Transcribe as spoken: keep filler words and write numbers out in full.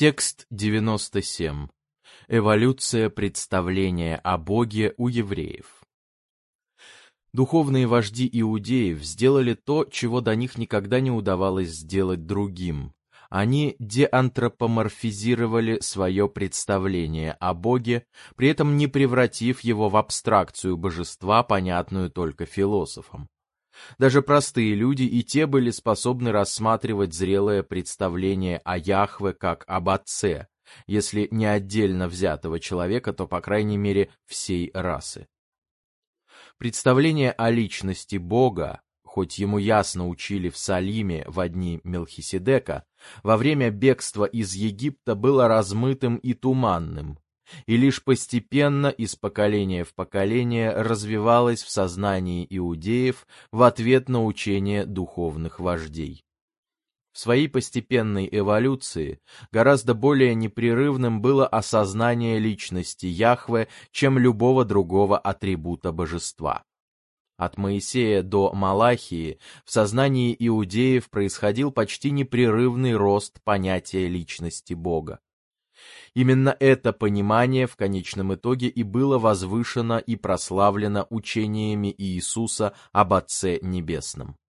Текст девяносто семь. Эволюция представления о Боге у евреев. Духовные вожди иудеев сделали то, чего до них никогда не удавалось сделать другим. Они деантропоморфизировали свое представление о Боге, при этом не превратив его в абстракцию божества, понятную только философам. Даже простые люди и те были способны рассматривать зрелое представление о Яхве как об Отце, если не отдельно взятого человека, то, по крайней мере, всей расы. Представление о личности Бога, хоть ему ясно учили в Салиме во дни Мелхиседека, во время бегства из Египта было размытым и туманным, и лишь постепенно из поколения в поколение развивалось в сознании иудеев в ответ на учение духовных вождей. В своей постепенной эволюции гораздо более непрерывным было осознание личности Яхве, чем любого другого атрибута божества. От Моисея до Малахии в сознании иудеев происходил почти непрерывный рост понятия личности Бога. Именно это понимание в конечном итоге и было возвышено и прославлено учениями Иисуса об Отце Небесном.